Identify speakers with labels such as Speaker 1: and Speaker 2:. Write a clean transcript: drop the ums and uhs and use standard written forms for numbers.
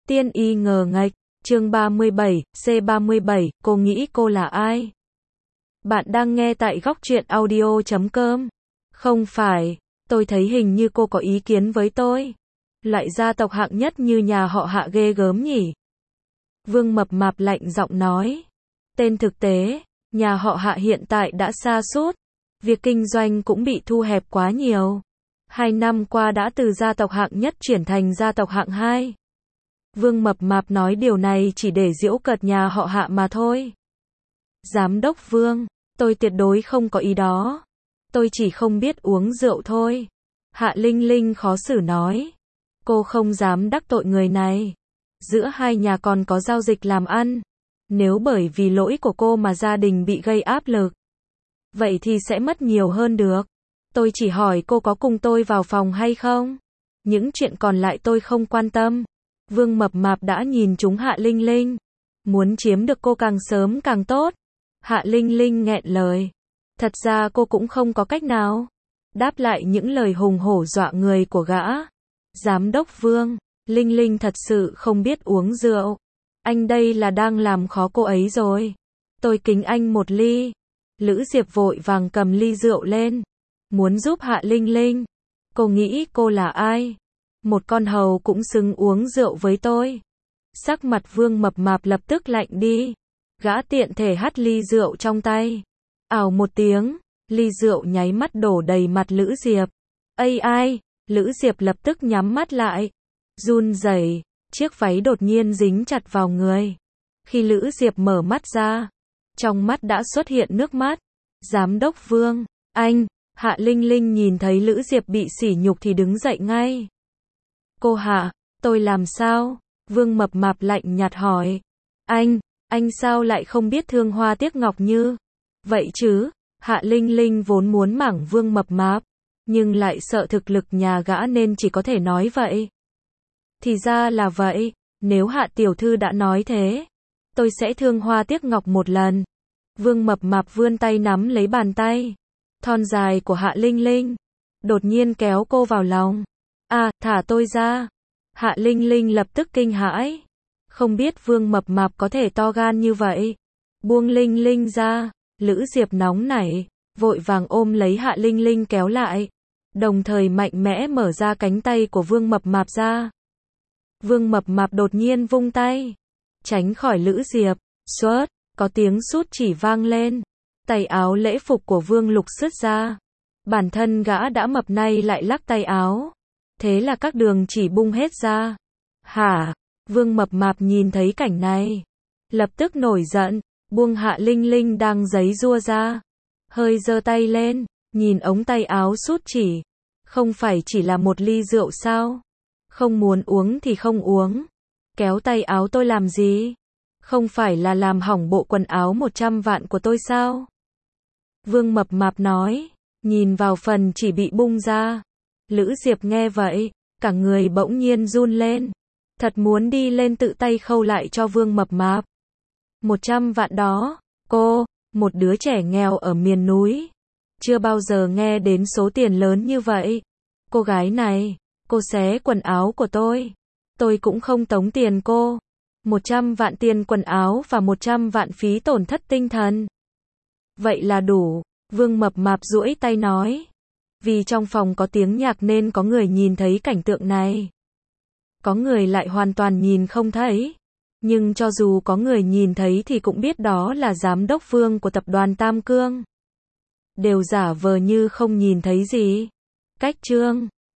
Speaker 1: Tiên y ngờ nghệch, chương 37, C37, cô nghĩ cô là ai? Bạn đang nghe tại góc truyện audio.com. Không phải, tôi thấy hình như cô có ý kiến với tôi. Loại gia tộc hạng nhất như nhà họ Hạ ghê gớm nhỉ? Vương Mập Mạp lạnh giọng nói. Tên thực tế, nhà họ Hạ hiện tại đã sa sút, việc kinh doanh cũng bị thu hẹp quá nhiều. 2 năm qua đã từ gia tộc hạng nhất chuyển thành gia tộc hạng 2. Vương Mập Mạp nói điều này chỉ để giễu cợt nhà họ Hạ mà thôi. Giám đốc Vương, tôi tuyệt đối không có ý đó. Tôi chỉ không biết uống rượu thôi. Hạ Linh Linh khó xử nói. Cô không dám đắc tội người này. Giữa hai nhà còn có giao dịch làm ăn. Nếu bởi vì lỗi của cô mà gia đình bị gây áp lực, vậy thì sẽ mất nhiều hơn được. Tôi chỉ hỏi cô có cùng tôi vào phòng hay không? Những chuyện còn lại tôi không quan tâm. Vương Mập Mạp đã nhìn trúng Hạ Linh Linh. Muốn chiếm được cô càng sớm càng tốt. Hạ Linh Linh nghẹn lời. Thật ra cô cũng không có cách nào đáp lại những lời hùng hổ dọa người của gã. Giám đốc Vương, Linh Linh thật sự không biết uống rượu. Anh đây là đang làm khó cô ấy rồi. Tôi kính anh một ly. Lữ Diệp vội vàng cầm ly rượu lên. Muốn giúp Hạ Linh Linh. Cô nghĩ cô là ai? Một con hầu cũng xứng uống rượu với tôi. Sắc mặt Vương Mập Mạp lập tức lạnh đi. Gã tiện thể hắt ly rượu trong tay. Ào một tiếng, ly rượu nháy mắt đổ đầy mặt Lữ Diệp. Ây ai, Lữ Diệp lập tức nhắm mắt lại. Run rẩy, chiếc váy đột nhiên dính chặt vào người. Khi Lữ Diệp mở mắt ra, trong mắt đã xuất hiện nước mắt. Giám đốc Vương, anh, Hạ Linh Linh nhìn thấy Lữ Diệp bị sỉ nhục thì đứng dậy ngay. Cô Hạ, tôi làm sao? Vương Mập Mạp lạnh nhạt hỏi. Anh sao lại không biết thương hoa tiếc ngọc như vậy chứ? Hạ Linh Linh vốn muốn mảng Vương Mập Mạp, nhưng lại sợ thực lực nhà gã nên chỉ có thể nói vậy. Thì ra là vậy, nếu Hạ tiểu thư đã nói thế, tôi sẽ thương hoa tiếc ngọc một lần. Vương Mập Mạp vươn tay nắm lấy bàn tay thon dài của Hạ Linh Linh, đột nhiên kéo cô vào lòng. À, thả tôi ra. Hạ Linh Linh lập tức kinh hãi. Không biết Vương Mập Mạp có thể to gan như vậy. Buông Linh Linh ra. Lữ Diệp nóng nảy, vội vàng ôm lấy Hạ Linh Linh kéo lại, đồng thời mạnh mẽ mở ra cánh tay của Vương Mập Mạp ra. Vương Mập Mạp đột nhiên vung tay, tránh khỏi Lữ Diệp. Xoát, có tiếng sút chỉ vang lên. Tay áo lễ phục của Vương Lục sứt ra. Bản thân gã đã mập nay lại lắc tay áo. Thế là các đường chỉ bung hết ra. Hả? Vương Mập Mạp nhìn thấy cảnh này, lập tức nổi giận, buông Hạ Linh Linh đang giãy giụa ra. Hơi giơ tay lên, nhìn ống tay áo sút chỉ. Không phải chỉ là một ly rượu sao? Không muốn uống thì không uống. Kéo tay áo tôi làm gì? Không phải là làm hỏng bộ quần áo 100 vạn của tôi sao? Vương Mập Mạp nói, nhìn vào phần chỉ bị bung ra. Lữ Diệp nghe vậy, cả người bỗng nhiên run lên. Thật muốn đi lên tự tay khâu lại cho Vương Mập Mạp. 100 vạn đó, cô, một đứa trẻ nghèo ở miền núi, chưa bao giờ nghe đến số tiền lớn như vậy. Cô gái này, cô xé quần áo của tôi cũng không tống tiền cô. 100 vạn tiền quần áo và 100 vạn phí tổn thất tinh thần. Vậy là đủ, Vương Mập Mạp duỗi tay nói. Vì trong phòng có tiếng nhạc nên có người nhìn thấy cảnh tượng này. Có người lại hoàn toàn nhìn không thấy. Nhưng cho dù có người nhìn thấy thì cũng biết đó là giám đốc Vương của tập đoàn Tam Cương. Đều giả vờ như không nhìn thấy gì. Cách chương